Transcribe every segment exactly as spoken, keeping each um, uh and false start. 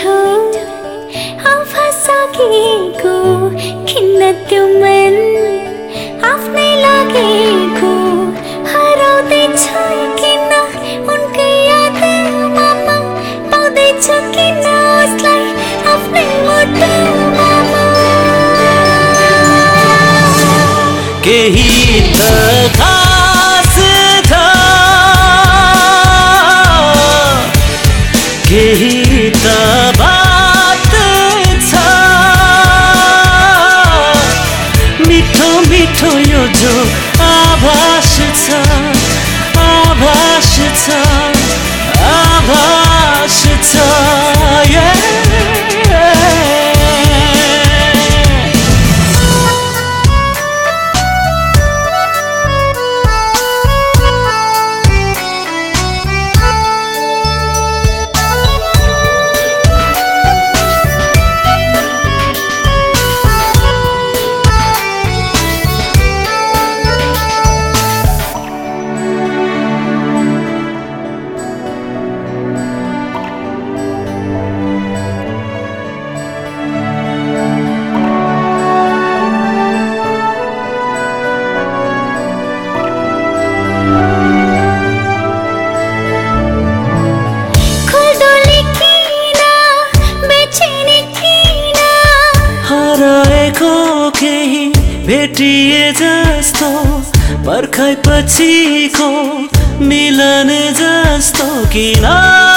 मिठो आभासा गेको खिन्न त्यो मन आफ्नै लागेको हराउँदैछ किन उनकै यादमा पाउँदैछ किन उसलाई आफ्नै मुटुमा केही त खास छ केही त बात छ मिठो मिठो यो जो आभास छ आभास छ आभास छ केही भेटिए जस्तो पर्खाइ पछिको मिलन जस्तो किन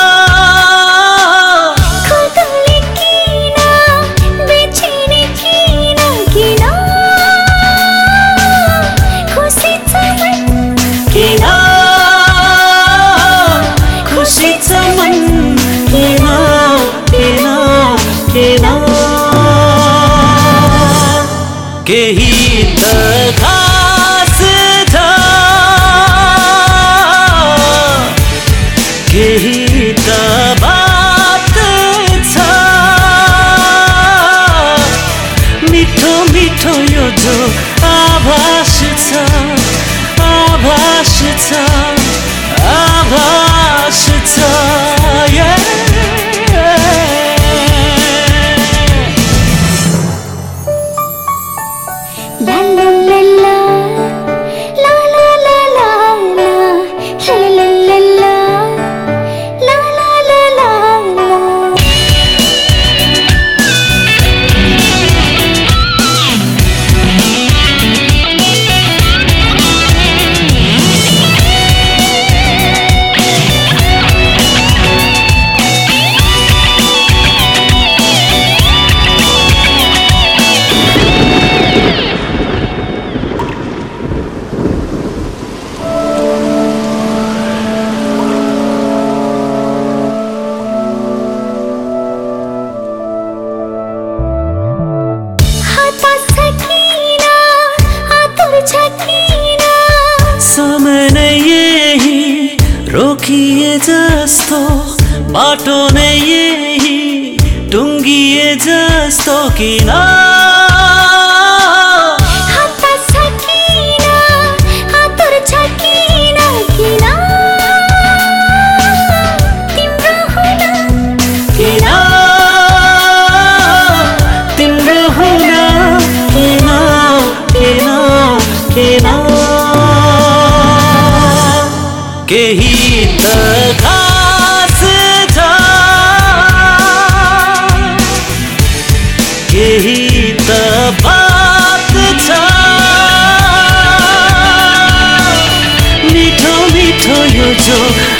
खुसी छ मन किन किन किन केही त खास छ केही त बात छ मिठो मिठो यो जो आभास छ आभास छ आभास छ समय नै यही रोकिए जस्तो बाटो नै यही टुङ्गिए जस्तो किन केही त खास छ केही त बात छ मिठो मिठो यो जो